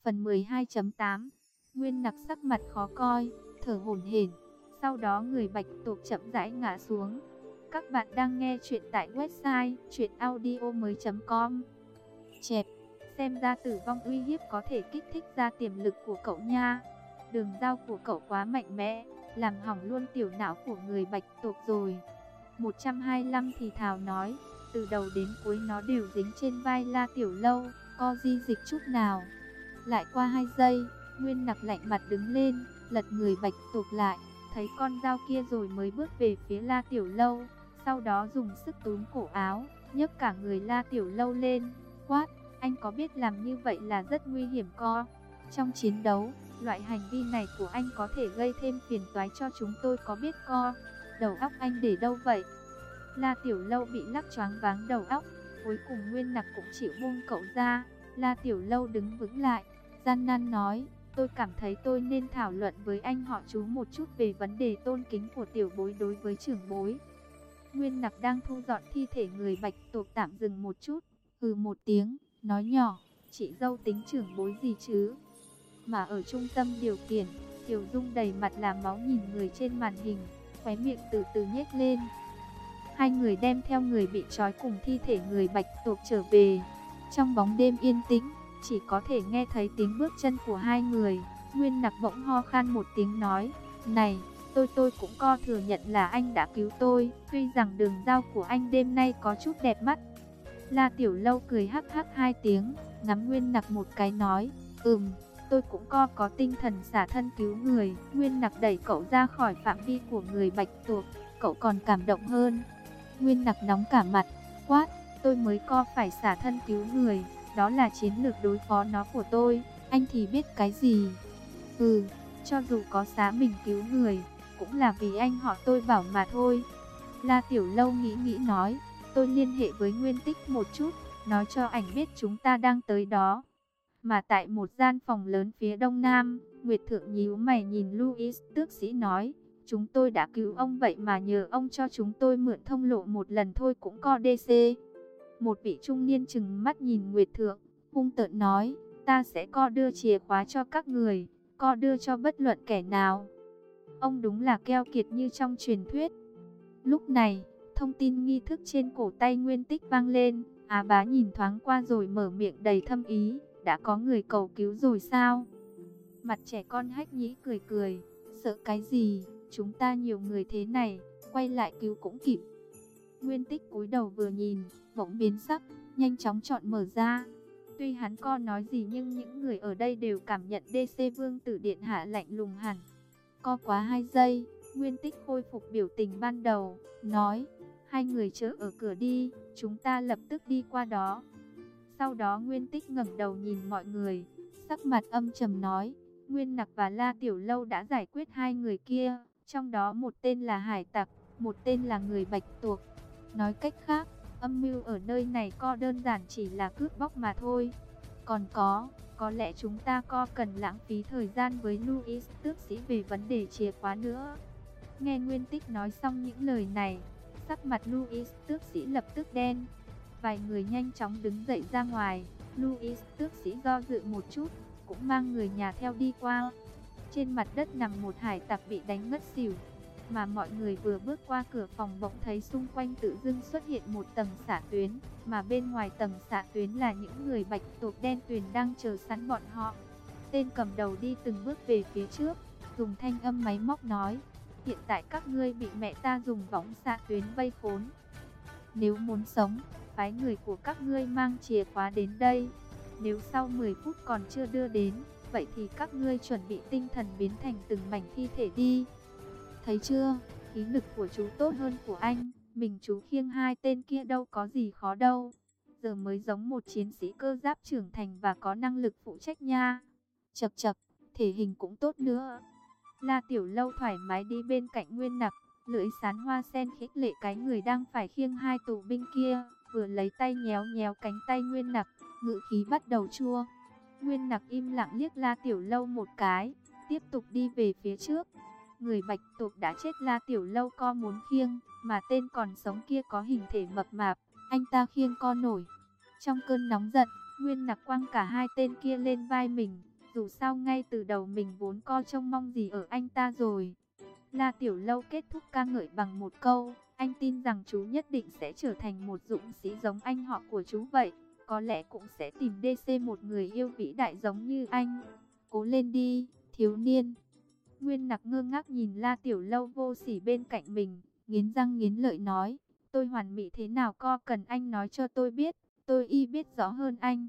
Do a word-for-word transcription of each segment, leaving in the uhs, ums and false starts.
Phần mười hai chấm tám. Nguyên Nặc sắc mặt khó coi, thở hổn hển. Sau đó người bạch tuộc chậm rãi ngã xuống. Các bạn đang nghe chuyện tại website truyện audio mới chấm com. Chẹp, xem ra tử vong uy hiếp có thể kích thích ra tiềm lực của cậu nha. Đường dao của cậu quá mạnh mẽ, làm hỏng luôn tiểu não của người bạch tuộc rồi. một trăm hai mươi lăm thì thào nói, từ đầu đến cuối nó đều dính trên vai La Tiểu Lâu, có di dịch chút nào. Lại qua hai giây, Nguyên Nặc lạnh mặt đứng lên, lật người bạch tuộc lại, thấy con dao kia rồi mới bước về phía La Tiểu Lâu. Sau đó dùng sức túm cổ áo, nhấc cả người La Tiểu Lâu lên, quát, anh có biết làm như vậy là rất nguy hiểm co. Trong chiến đấu, loại hành vi này của anh có thể gây thêm phiền toái cho chúng tôi có biết co. Đầu óc anh để đâu vậy? La Tiểu Lâu bị lắc choáng váng đầu óc, cuối cùng Nguyên Nặc cũng chịu buông cậu ra. La Tiểu Lâu đứng vững lại, gian nan nói, tôi cảm thấy tôi nên thảo luận với anh họ chú một chút về vấn đề tôn kính của tiểu bối đối với trưởng bối. Nguyên Nặc đang thu dọn thi thể người bạch tuộc tạm dừng một chút, hừ một tiếng, nói nhỏ, chị dâu tính trưởng bối gì chứ? Mà ở trung tâm điều khiển, Tiểu Dung đầy mặt là máu nhìn người trên màn hình, khóe miệng từ từ nhếch lên. Hai người đem theo người bị trói cùng thi thể người bạch tuộc trở về. Trong bóng đêm yên tĩnh, chỉ có thể nghe thấy tiếng bước chân của hai người. Nguyên Nặc bỗng ho khan một tiếng nói, này, tôi tôi cũng co thừa nhận là anh đã cứu tôi, tuy rằng đường dao của anh đêm nay có chút đẹp mắt. La Tiểu Lâu cười hắc hắc hai tiếng, ngắm Nguyên Nặc một cái nói, ừm, tôi cũng co có tinh thần xả thân cứu người. Nguyên Nặc đẩy cậu ra khỏi phạm vi của người bạch tuộc, cậu còn cảm động hơn. Nguyên Nặc nóng cả mặt, quát, tôi mới co phải xả thân cứu người, đó là chiến lược đối phó nó của tôi, anh thì biết cái gì? Ừ, cho dù có xá mình cứu người, cũng là vì anh họ tôi bảo mà thôi. La Tiểu Lâu nghĩ nghĩ nói, tôi liên hệ với Nguyên Tích một chút, nói cho ảnh biết chúng ta đang tới đó. Mà tại một gian phòng lớn phía đông nam, Nguyệt Thượng nhíu mày nhìn Louis Tước Sĩ nói, chúng tôi đã cứu ông vậy mà nhờ ông cho chúng tôi mượn thông lộ một lần thôi cũng co đê xê. Một vị trung niên trừng mắt nhìn Nguyệt Thượng, hung tợn nói, ta sẽ co đưa chìa khóa cho các người, co đưa cho bất luận kẻ nào. Ông đúng là keo kiệt như trong truyền thuyết. Lúc này, thông tin nghi thức trên cổ tay Nguyên Tích vang lên, Á Bá nhìn thoáng qua rồi mở miệng đầy thâm ý, đã có người cầu cứu rồi sao? Mặt trẻ con Hách Nhĩ cười cười, sợ cái gì, chúng ta nhiều người thế này, quay lại cứu cũng kịp. Nguyên Tích cúi đầu vừa nhìn, bỗng biến sắc, nhanh chóng chọn mở ra. Tuy hắn co nói gì nhưng những người ở đây đều cảm nhận đê xê Vương Tử Điện Hạ lạnh lùng hẳn. Co quá hai giây, Nguyên Tích khôi phục biểu tình ban đầu, nói, hai người chờ ở cửa đi, chúng ta lập tức đi qua đó. Sau đó Nguyên Tích ngẩng đầu nhìn mọi người, sắc mặt âm trầm nói, Nguyên Nặc và La Tiểu Lâu đã giải quyết hai người kia, trong đó một tên là hải tặc, một tên là người bạch tuộc. Nói cách khác, âm mưu ở nơi này co đơn giản chỉ là cướp bóc mà thôi. Còn có, có lẽ chúng ta co cần lãng phí thời gian với Louis Tước Sĩ về vấn đề chìa khóa nữa. Nghe Nguyên Tích nói xong những lời này, sắc mặt Louis Tước Sĩ lập tức đen. Vài người nhanh chóng đứng dậy ra ngoài, Louis Tước Sĩ do dự một chút, cũng mang người nhà theo đi qua. Trên mặt đất nằm một hải tặc bị đánh ngất xỉu. Mà mọi người vừa bước qua cửa phòng bỗng thấy xung quanh tự dưng xuất hiện một tầng xạ tuyến, mà bên ngoài tầng xạ tuyến là những người bạch tuộc đen tuyền đang chờ sẵn bọn họ. Tên cầm đầu đi từng bước về phía trước, dùng thanh âm máy móc nói, hiện tại các ngươi bị mẹ ta dùng võng xạ tuyến vây khốn. Nếu muốn sống, phái người của các ngươi mang chìa khóa đến đây. Nếu sau mười phút còn chưa đưa đến, vậy thì các ngươi chuẩn bị tinh thần biến thành từng mảnh thi thể đi. Thấy chưa, khí lực của chú tốt hơn của anh, mình chú khiêng hai tên kia đâu có gì khó đâu. Giờ mới giống một chiến sĩ cơ giáp trưởng thành và có năng lực phụ trách nha. Chậc chậc, thể hình cũng tốt nữa. La Tiểu Lâu thoải mái đi bên cạnh Nguyên Nặc, lưỡi sán hoa sen khích lệ cái người đang phải khiêng hai tù binh kia, vừa lấy tay nhéo nhéo cánh tay Nguyên Nặc, ngữ khí bắt đầu chua. Nguyên Nặc im lặng liếc La Tiểu Lâu một cái, tiếp tục đi về phía trước. Người bạch tuộc đã chết La Tiểu Lâu co muốn khiêng, mà tên còn sống kia có hình thể mập mạp, anh ta khiêng co nổi. Trong cơn nóng giận, Nguyên Nặc quăng cả hai tên kia lên vai mình, Dù sao ngay từ đầu mình vốn co trông mong gì ở anh ta rồi. La Tiểu Lâu kết thúc ca ngợi bằng một câu, anh tin rằng chú nhất định sẽ trở thành một dũng sĩ giống anh họ của chú vậy. Có lẽ cũng sẽ tìm đê xê một người yêu vĩ đại giống như anh. Cố lên đi, thiếu niên. Nguyên Nặc ngơ ngác nhìn La Tiểu Lâu vô sỉ bên cạnh mình, nghiến răng nghiến lợi nói, tôi hoàn mỹ thế nào co cần anh nói cho tôi biết, tôi y biết rõ hơn anh.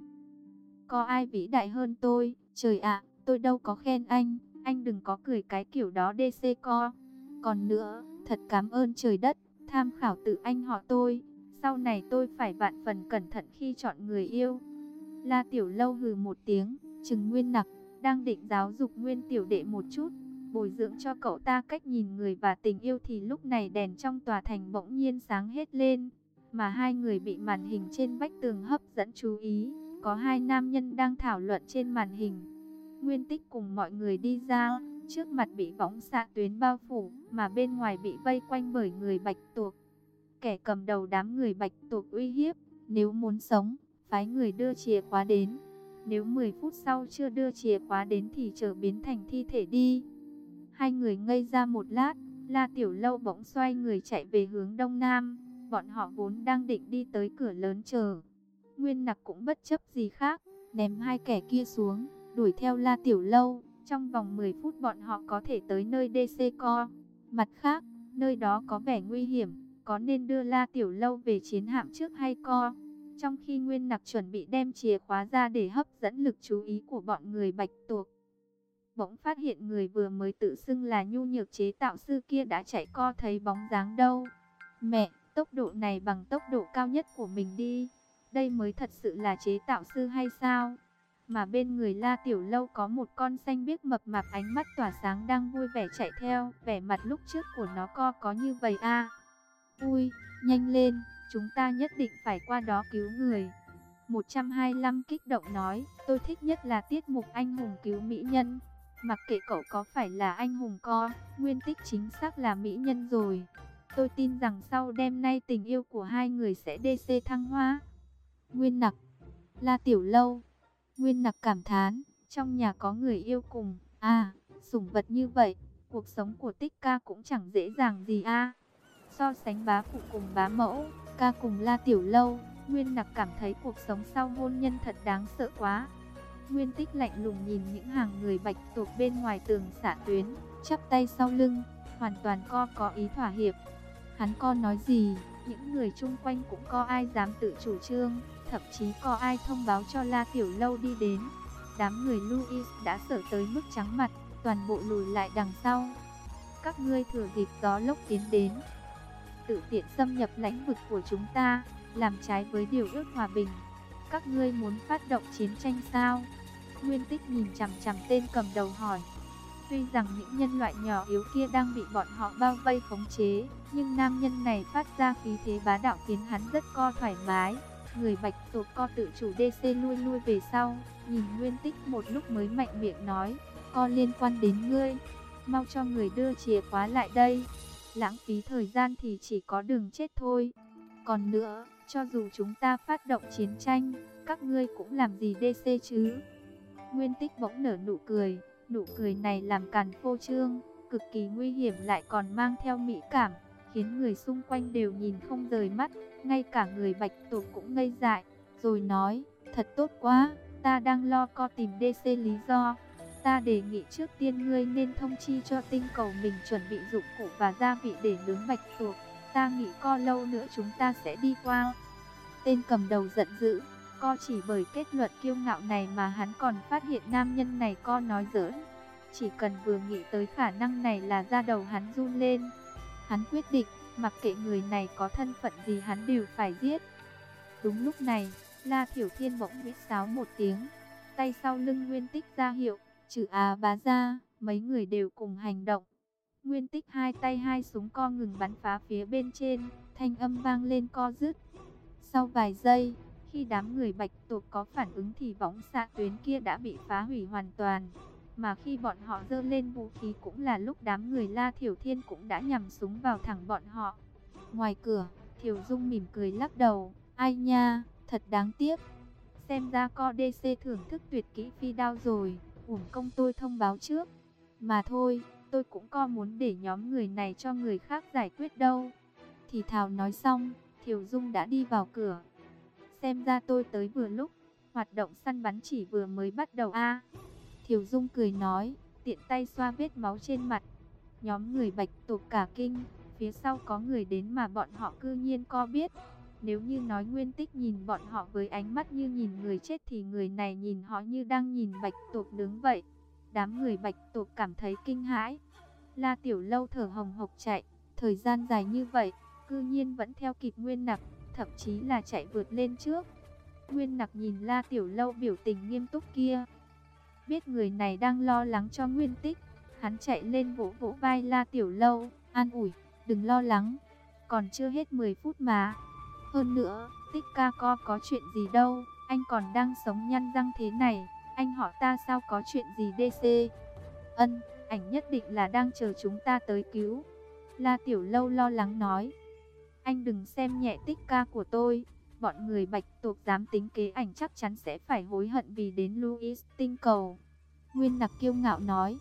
Có ai vĩ đại hơn tôi, trời ạ, tôi đâu có khen anh, anh đừng có cười cái kiểu đó đê xê co. Còn nữa, thật cảm ơn trời đất, tham khảo từ anh họ tôi, sau này tôi phải vạn phần cẩn thận khi chọn người yêu. La Tiểu Lâu hừ một tiếng, trừng Nguyên Nặc, đang định giáo dục Nguyên Tiểu Đệ một chút, bồi dưỡng cho cậu ta cách nhìn người và tình yêu thì lúc này đèn trong tòa thành bỗng nhiên sáng hết lên, mà hai người bị màn hình trên vách tường hấp dẫn chú ý. Có hai nam nhân đang thảo luận trên màn hình. Nguyên Tích cùng mọi người đi ra, trước mặt bị võng xạ tuyến bao phủ, mà bên ngoài bị vây quanh bởi người Bạch Tuộc. Kẻ cầm đầu đám người Bạch Tuộc uy hiếp, nếu muốn sống, phái người đưa chìa khóa đến. Nếu mười phút sau chưa đưa chìa khóa đến thì trở biến thành thi thể đi. Hai người ngây ra một lát, La Tiểu Lâu bỗng xoay người chạy về hướng đông nam. Bọn họ vốn đang định đi tới cửa lớn chờ. Nguyên Nặc cũng bất chấp gì khác, ném hai kẻ kia xuống, đuổi theo La Tiểu Lâu. Trong vòng mười phút bọn họ có thể tới nơi đê xê co. Mặt khác, nơi đó có vẻ nguy hiểm, có nên đưa La Tiểu Lâu về chiến hạm trước hay co? Trong khi Nguyên Nặc chuẩn bị đem chìa khóa ra để hấp dẫn lực chú ý của bọn người Bạch Tuộc, bỗng phát hiện người vừa mới tự xưng là nhu nhược chế tạo sư kia đã chạy co thấy bóng dáng đâu. Mẹ, tốc độ này bằng tốc độ cao nhất của mình đi. Đây mới thật sự là chế tạo sư hay sao? Mà bên người La Tiểu Lâu có một con xanh biếc mập mạp ánh mắt tỏa sáng đang vui vẻ chạy theo. Vẻ mặt lúc trước của nó co có như vậy à? Ui, nhanh lên, chúng ta nhất định phải qua đó cứu người. một trăm hai mươi lăm kích động nói, tôi thích nhất là tiết mục anh hùng cứu mỹ nhân. Mặc kệ cậu có phải là anh hùng co, Nguyên Tích chính xác là mỹ nhân rồi. Tôi tin rằng sau đêm nay tình yêu của hai người sẽ đê xê thăng hoa. Nguyên Nặc, La Tiểu Lâu. Nguyên Nặc cảm thán, trong nhà có người yêu cùng, à, sủng vật như vậy, cuộc sống của Tích ca cũng chẳng dễ dàng gì a. So sánh bá phụ cùng bá mẫu, ca cùng La Tiểu Lâu, Nguyên Nặc cảm thấy cuộc sống sau hôn nhân thật đáng sợ quá. Nguyên Tích lạnh lùng nhìn những hàng người Bạch Tuộc bên ngoài tường xạ tuyến, chắp tay sau lưng, hoàn toàn co có ý thỏa hiệp. Hắn co nói gì, những người chung quanh cũng có ai dám tự chủ trương, thậm chí có ai thông báo cho La Tiểu Lâu đi đến. Đám người Louis đã sợ tới mức trắng mặt, toàn bộ lùi lại đằng sau. Các ngươi thừa dịp gió lốc tiến đến, tự tiện xâm nhập lãnh vực của chúng ta, làm trái với điều ước hòa bình. Các ngươi muốn phát động chiến tranh sao? Nguyên Tích nhìn chằm chằm tên cầm đầu hỏi. Tuy rằng những nhân loại nhỏ yếu kia đang bị bọn họ bao vây khống chế, nhưng nam nhân này phát ra khí thế bá đạo khiến hắn rất co thoải mái. Người Bạch Tuộc co tự chủ đê xê lui lui về sau, nhìn Nguyên Tích một lúc mới mạnh miệng nói, co liên quan đến ngươi, mau cho người đưa chìa khóa lại đây. Lãng phí thời gian thì chỉ có đường chết thôi. Còn nữa, cho dù chúng ta phát động chiến tranh, các ngươi cũng làm gì đê xê chứ? Nguyên Tích bỗng nở nụ cười, nụ cười này làm càn phô trương, cực kỳ nguy hiểm lại còn mang theo mỹ cảm, khiến người xung quanh đều nhìn không rời mắt, ngay cả người Bạch Tuộc cũng ngây dại, rồi nói, thật tốt quá, ta đang lo co tìm đê xê lý do. Ta đề nghị trước tiên ngươi nên thông chi cho tinh cầu mình chuẩn bị dụng cụ và gia vị để nướng Bạch Tuộc, ta nghĩ co lâu nữa chúng ta sẽ đi qua. Tên cầm đầu giận dữ, co chỉ bởi kết luận kiêu ngạo này mà hắn còn phát hiện nam nhân này co nói giỡn. Chỉ cần vừa nghĩ tới khả năng này là da đầu hắn run lên. Hắn quyết định, mặc kệ người này có thân phận gì hắn đều phải giết. Đúng lúc này, La Thiểu Thiên bỗng huýt sáo một tiếng, tay sau lưng Nguyên Tích ra hiệu, trừ Á bá ra, mấy người đều cùng hành động. Nguyên Tích hai tay hai súng co ngừng bắn phá phía bên trên, thanh âm vang lên co dứt. Sau vài giây, khi đám người Bạch Tuộc có phản ứng thì võng xạ tuyến kia đã bị phá hủy hoàn toàn. Mà khi bọn họ giơ lên vũ khí cũng là lúc đám người La Thiểu Thiên cũng đã nhắm súng vào thẳng bọn họ. Ngoài cửa, Thiểu Dung mỉm cười lắc đầu, ai nha, thật đáng tiếc. Xem ra co đê xê thưởng thức tuyệt kỹ phi đao rồi, uổng công tôi thông báo trước. Mà thôi, tôi cũng có muốn để nhóm người này cho người khác giải quyết đâu. Thì thào nói xong, Thiều Dung đã đi vào cửa. Xem ra tôi tới vừa lúc, hoạt động săn bắn chỉ vừa mới bắt đầu a. À, Thiều Dung cười nói, tiện tay xoa vết máu trên mặt. Nhóm người Bạch tộc cả kinh, phía sau có người đến mà bọn họ cư nhiên co biết. Nếu như nói Nguyên Tích nhìn bọn họ với ánh mắt như nhìn người chết thì người này nhìn họ như đang nhìn Bạch tộc nướng vậy. Đám người Bạch tộc cảm thấy kinh hãi. La Tiểu Lâu thở hồng hộc chạy, thời gian dài như vậy, cư nhiên vẫn theo kịp Nguyên Nặc, thậm chí là chạy vượt lên trước. Nguyên Nặc nhìn La Tiểu Lâu biểu tình nghiêm túc kia, biết người này đang lo lắng cho Nguyên Tích, hắn chạy lên vỗ vỗ vai La Tiểu Lâu, an ủi, đừng lo lắng, còn chưa hết mười phút mà. Hơn nữa, Tích ca co có chuyện gì đâu, anh còn đang sống nhăn răng thế này, anh họ ta sao có chuyện gì đê xê. Ân, ảnh nhất định là đang chờ chúng ta tới cứu. La Tiểu Lâu lo lắng nói, anh đừng xem nhẹ Tích ca của tôi. Bọn người Bạch tộc dám tính kế ảnh chắc chắn sẽ phải hối hận vì đến Louis tinh cầu. Nguyên Nặc kiêu ngạo nói,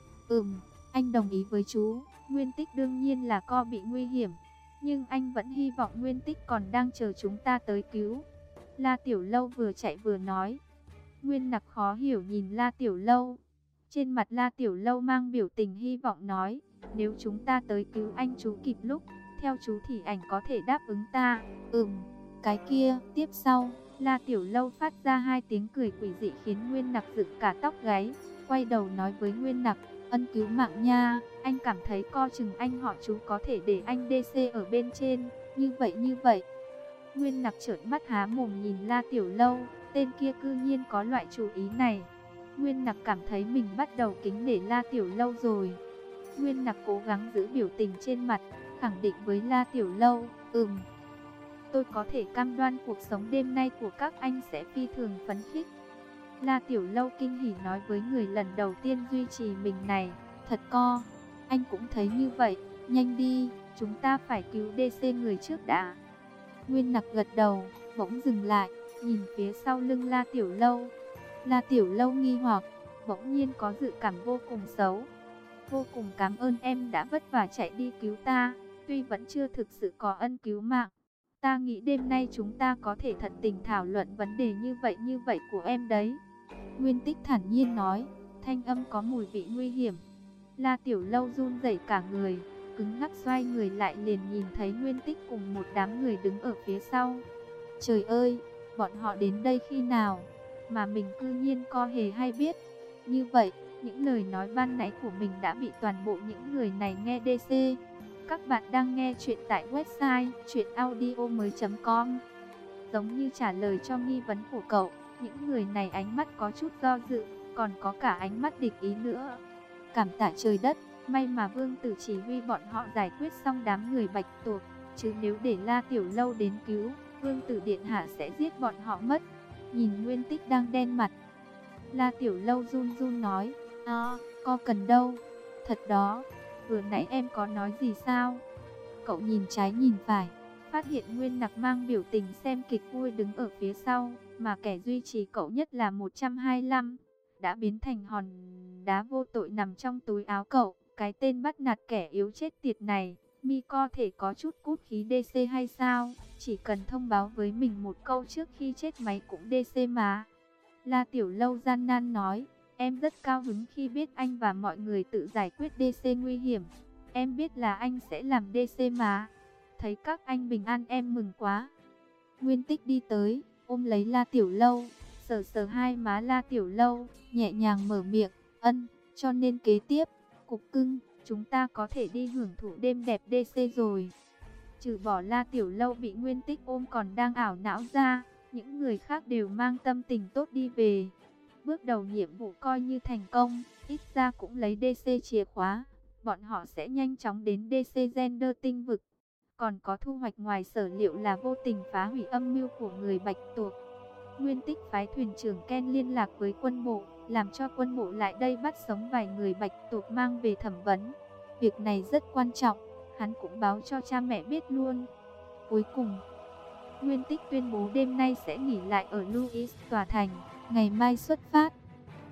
ừm, anh đồng ý với chú, Nguyên Tích đương nhiên là co bị nguy hiểm, nhưng anh vẫn hy vọng Nguyên Tích còn đang chờ chúng ta tới cứu. La Tiểu Lâu vừa chạy vừa nói. Nguyên Nặc khó hiểu nhìn La Tiểu Lâu. Trên mặt La Tiểu Lâu mang biểu tình hy vọng nói, nếu chúng ta tới cứu anh chú kịp lúc, theo chú thì ảnh có thể đáp ứng ta. Ừm, cái kia, tiếp sau, La Tiểu Lâu phát ra hai tiếng cười quỷ dị khiến Nguyên Nặc dựng cả tóc gáy, quay đầu nói với Nguyên Nặc, ân cứu mạng nha, anh cảm thấy co chừng anh họ chú có thể để anh đê xê ở bên trên, như vậy như vậy. Nguyên Nặc trợn mắt há mồm nhìn La Tiểu Lâu, tên kia cư nhiên có loại chủ ý này. Nguyên Nặc cảm thấy mình bắt đầu kính nể La Tiểu Lâu rồi. Nguyên Nặc cố gắng giữ biểu tình trên mặt, khẳng định với La Tiểu Lâu, ừm, tôi có thể cam đoan cuộc sống đêm nay của các anh sẽ phi thường phấn khích. La Tiểu Lâu kinh hỉ nói với người lần đầu tiên duy trì mình này, thật co, anh cũng thấy như vậy, nhanh đi, chúng ta phải cứu đê xê người trước đã. Nguyên Nặc gật đầu, bỗng dừng lại, nhìn phía sau lưng La Tiểu Lâu. La Tiểu Lâu nghi hoặc, bỗng nhiên có dự cảm vô cùng xấu. Vô cùng cảm ơn em đã vất vả chạy đi cứu ta, tuy vẫn chưa thực sự có ân cứu mạng. Ta nghĩ đêm nay chúng ta có thể thật tình thảo luận vấn đề như vậy như vậy của em đấy. Nguyên Tích thản nhiên nói, thanh âm có mùi vị nguy hiểm. La Tiểu Lâu run rẩy cả người, cứng ngắc xoay người lại liền nhìn thấy Nguyên Tích cùng một đám người đứng ở phía sau. Trời ơi, bọn họ đến đây khi nào, mà mình cư nhiên co hề hay biết. Như vậy, những lời nói ban nãy của mình đã bị toàn bộ những người này nghe đê xê. Các bạn đang nghe chuyện tại website chuyện audio mới chấm com. Giống như trả lời cho nghi vấn của cậu, những người này ánh mắt có chút do dự, còn có cả ánh mắt địch ý nữa. Cảm tạ trời đất, may mà Vương Tử chỉ huy bọn họ giải quyết xong đám người Bạch tộc, chứ nếu để La Tiểu Lâu đến cứu, Vương Tử điện hạ sẽ giết bọn họ mất. Nhìn Nguyên Tích đang đen mặt, La Tiểu Lâu run run nói, à, có cần đâu, thật đó, vừa nãy em có nói gì sao? Cậu nhìn trái nhìn phải, phát hiện Nguyên Nặc mang biểu tình xem kịch vui đứng ở phía sau, mà kẻ duy trì cậu nhất là một trăm hai mươi lăm, đã biến thành hòn đá vô tội nằm trong túi áo cậu. Cái tên bắt nạt kẻ yếu chết tiệt này, mi có thể có chút cút khí đê xê hay sao? Chỉ cần thông báo với mình một câu trước khi chết máy cũng đê xê mà. La Tiểu Lâu gian nan nói, em rất cao hứng khi biết anh và mọi người tự giải quyết đê xê nguy hiểm. Em biết là anh sẽ làm đê xê mà. Thấy các anh bình an em mừng quá. Nguyên Tích đi tới, ôm lấy La Tiểu Lâu, sờ sờ hai má La Tiểu Lâu, nhẹ nhàng mở miệng, ân, cho nên kế tiếp, cục cưng, chúng ta có thể đi hưởng thụ đêm đẹp đê xê rồi. Trừ bỏ La Tiểu Lâu bị Nguyên Tích ôm còn đang ảo não ra, những người khác đều mang tâm tình tốt đi về. Bước đầu nhiệm vụ coi như thành công, ít ra cũng lấy đê xê chìa khóa. Bọn họ sẽ nhanh chóng đến đê xê Gender tinh vực. Còn có thu hoạch ngoài sở liệu là vô tình phá hủy âm mưu của người Bạch tộc. Nguyên Tích phái thuyền trưởng Ken liên lạc với quân bộ, làm cho quân bộ lại đây bắt sống vài người Bạch tộc mang về thẩm vấn. Việc này rất quan trọng, hắn cũng báo cho cha mẹ biết luôn. Cuối cùng, Nguyên Tích tuyên bố đêm nay sẽ nghỉ lại ở Louis tòa thành, ngày mai xuất phát.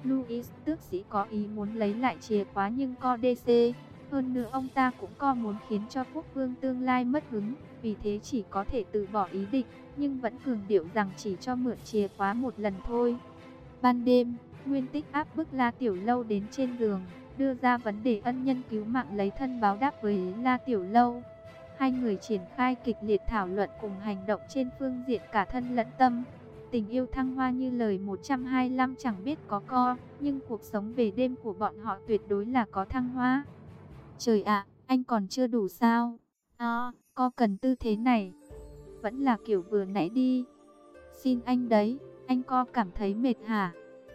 Louis tước sĩ có ý muốn lấy lại chìa khóa nhưng co đê xê. Hơn nữa ông ta cũng co muốn khiến cho quốc vương tương lai mất hứng, vì thế chỉ có thể từ bỏ ý định, nhưng vẫn cường điệu rằng chỉ cho mượn chìa khóa một lần thôi. Ban đêm, Nguyên Tích áp bức La Tiểu Lâu đến trên giường, đưa ra vấn đề ân nhân cứu mạng lấy thân báo đáp với La Tiểu Lâu. Hai người triển khai kịch liệt thảo luận cùng hành động trên phương diện cả thân lẫn tâm. Tình yêu thăng hoa như lời một trăm hai mươi lăm chẳng biết có co, nhưng cuộc sống về đêm của bọn họ tuyệt đối là có thăng hoa. Trời ạ, anh còn chưa đủ sao? À, co cần tư thế này. Vẫn là kiểu vừa nãy đi. Xin anh đấy, anh co cảm thấy mệt hả?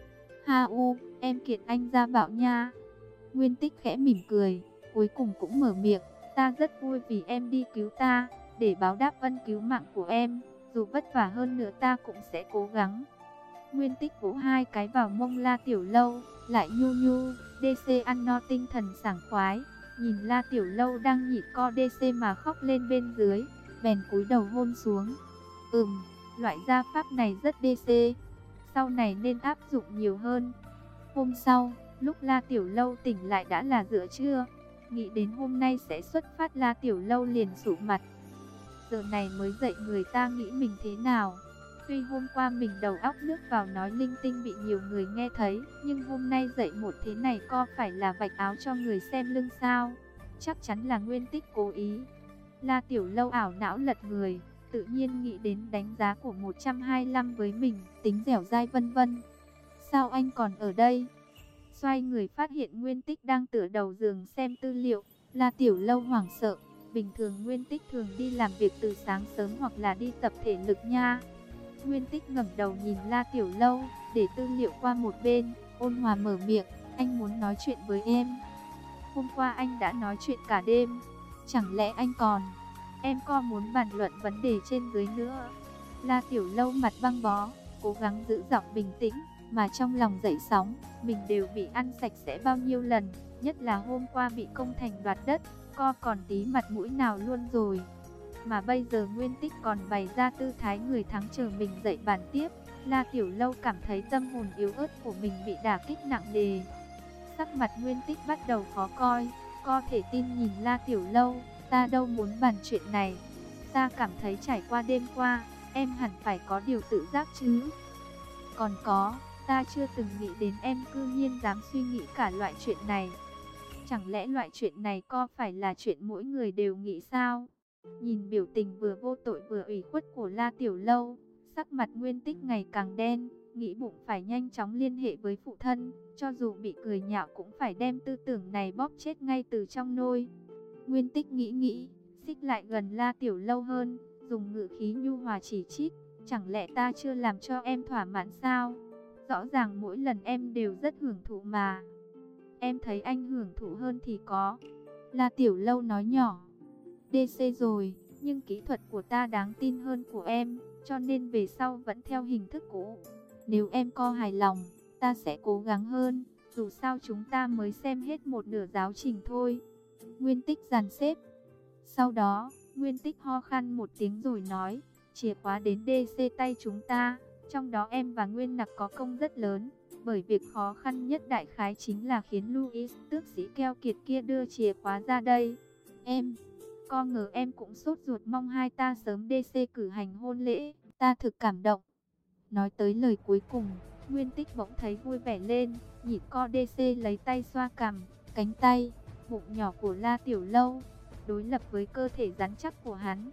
Ha u, em kiện anh ra bảo nha. Nguyên Tích khẽ mỉm cười, cuối cùng cũng mở miệng. Ta rất vui vì em đi cứu ta, để báo đáp ân cứu mạng của em. Dù vất vả hơn nữa ta cũng sẽ cố gắng. Nguyên Tích vỗ hai cái vào mông La Tiểu Lâu, lại nhu nhu, đê xê ăn no tinh thần sảng khoái. Nhìn La Tiểu Lâu đang nhịn co đê xê mà khóc lên bên dưới, bèn cúi đầu hôn xuống. Ừm, loại gia pháp này rất đê xê, sau này nên áp dụng nhiều hơn. Hôm sau, lúc La Tiểu Lâu tỉnh lại đã là giữa trưa. Nghĩ đến hôm nay sẽ xuất phát, La Tiểu Lâu liền sụ mặt. Giờ này mới dậy người ta nghĩ mình thế nào? Tuy hôm qua mình đầu óc nước vào nói linh tinh bị nhiều người nghe thấy, nhưng hôm nay dậy một thế này co phải là vạch áo cho người xem lưng sao? Chắc chắn là Nguyên Tích cố ý. La Tiểu Lâu ảo não lật người, tự nhiên nghĩ đến đánh giá của một trăm hai mươi lăm với mình, tính dẻo dai vân vân. Sao anh còn ở đây? Xoay người phát hiện Nguyên Tích đang tựa đầu giường xem tư liệu. La Tiểu Lâu hoảng sợ. Bình thường Nguyên Tích thường đi làm việc từ sáng sớm hoặc là đi tập thể lực nha. Nguyên Tích ngẩng đầu nhìn La Tiểu Lâu, để tư liệu qua một bên, ôn hòa mở miệng, anh muốn nói chuyện với em. Hôm qua anh đã nói chuyện cả đêm, chẳng lẽ anh còn... Em có muốn bàn luận vấn đề trên dưới nữa. La Tiểu Lâu mặt băng bó, cố gắng giữ giọng bình tĩnh, mà trong lòng dậy sóng. Mình đều bị ăn sạch sẽ bao nhiêu lần, nhất là hôm qua bị công thành đoạt đất, co còn tí mặt mũi nào luôn rồi. Mà bây giờ Nguyên Tích còn bày ra tư thái người thắng chờ mình dậy bàn tiếp. La Tiểu Lâu cảm thấy tâm hồn yếu ớt của mình bị đả kích nặng nề. Sắc mặt Nguyên Tích bắt đầu khó coi, có thể tin nhìn La Tiểu Lâu. Ta đâu muốn bàn chuyện này. Ta cảm thấy trải qua đêm qua, em hẳn phải có điều tự giác chứ. Còn có, ta chưa từng nghĩ đến em cư nhiên dám suy nghĩ cả loại chuyện này. Chẳng lẽ loại chuyện này có phải là chuyện mỗi người đều nghĩ sao? Nhìn biểu tình vừa vô tội vừa ủy khuất của La Tiểu Lâu, sắc mặt Nguyên Tích ngày càng đen, nghĩ bụng phải nhanh chóng liên hệ với phụ thân, cho dù bị cười nhạo cũng phải đem tư tưởng này bóp chết ngay từ trong nôi. Nguyên Tích nghĩ nghĩ, xích lại gần La Tiểu Lâu hơn, dùng ngữ khí nhu hòa chỉ trích, chẳng lẽ ta chưa làm cho em thỏa mãn sao? Rõ ràng mỗi lần em đều rất hưởng thụ mà. Em thấy anh hưởng thụ hơn thì có. La Tiểu Lâu nói nhỏ, đê xê rồi, nhưng kỹ thuật của ta đáng tin hơn của em, cho nên về sau vẫn theo hình thức cũ. Nếu em co hài lòng, ta sẽ cố gắng hơn, dù sao chúng ta mới xem hết một nửa giáo trình thôi. Nguyên Tích dàn xếp. Sau đó, Nguyên Tích ho khan một tiếng rồi nói, chìa khóa đến đê xê tay chúng ta, trong đó em và Nguyên Nặc có công rất lớn, bởi việc khó khăn nhất đại khái chính là khiến Louis tước sĩ keo kiệt kia đưa chìa khóa ra đây. Em, co ngờ em cũng sốt ruột mong hai ta sớm đê xê cử hành hôn lễ, ta thực cảm động. Nói tới lời cuối cùng, Nguyên Tích bỗng thấy vui vẻ lên, nhịn co đê xê lấy tay xoa cằm, cánh tay, bụng nhỏ của La Tiểu Lâu, đối lập với cơ thể rắn chắc của hắn.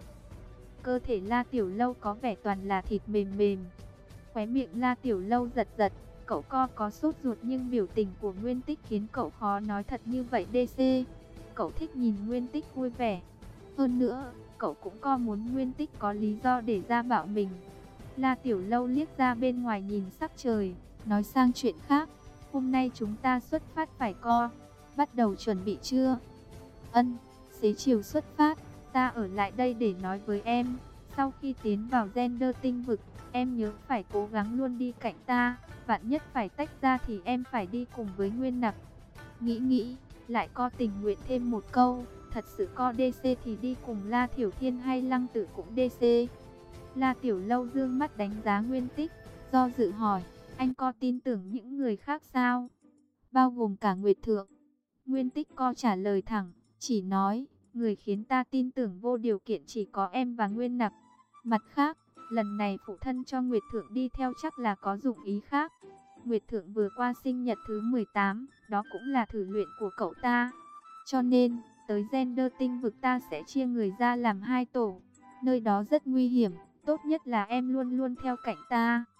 Cơ thể La Tiểu Lâu có vẻ toàn là thịt mềm mềm. Khóe miệng La Tiểu Lâu giật giật, cậu co có sốt ruột nhưng biểu tình của Nguyên Tích khiến cậu khó nói thật như vậy đê xê. Cậu thích nhìn Nguyên Tích vui vẻ. Hơn nữa, cậu cũng co muốn Nguyên Tích có lý do để ra bảo mình. La Tiểu Lâu liếc ra bên ngoài nhìn sắc trời, nói sang chuyện khác. Hôm nay chúng ta xuất phát phải co, bắt đầu chuẩn bị chưa? Ân, xế chiều xuất phát, ta ở lại đây để nói với em. Sau khi tiến vào Gender tinh vực, em nhớ phải cố gắng luôn đi cạnh ta. Vạn nhất phải tách ra thì em phải đi cùng với Nguyên Nặc. Nghĩ nghĩ, lại co tình nguyện thêm một câu. Thật sự co đê xê thì đi cùng La Thiểu Thiên hay Lăng Tử cũng đê xê. La Tiểu Lâu dương mắt đánh giá Nguyên Tích, do dự hỏi, Anh có tin tưởng những người khác sao? Bao gồm cả Nguyệt Thượng. Nguyên Tích Co trả lời thẳng, chỉ nói, người khiến ta tin tưởng vô điều kiện chỉ có em và Nguyên Nặc. Mặt khác, lần này phụ thân cho Nguyệt Thượng đi theo chắc là có dụng ý khác. Nguyệt Thượng vừa qua sinh nhật thứ mười tám, đó cũng là thử luyện của cậu ta. Cho nên, tới Gender tinh vực ta sẽ chia người ra làm hai tổ. Nơi đó rất nguy hiểm, tốt nhất là em luôn luôn theo cạnh ta.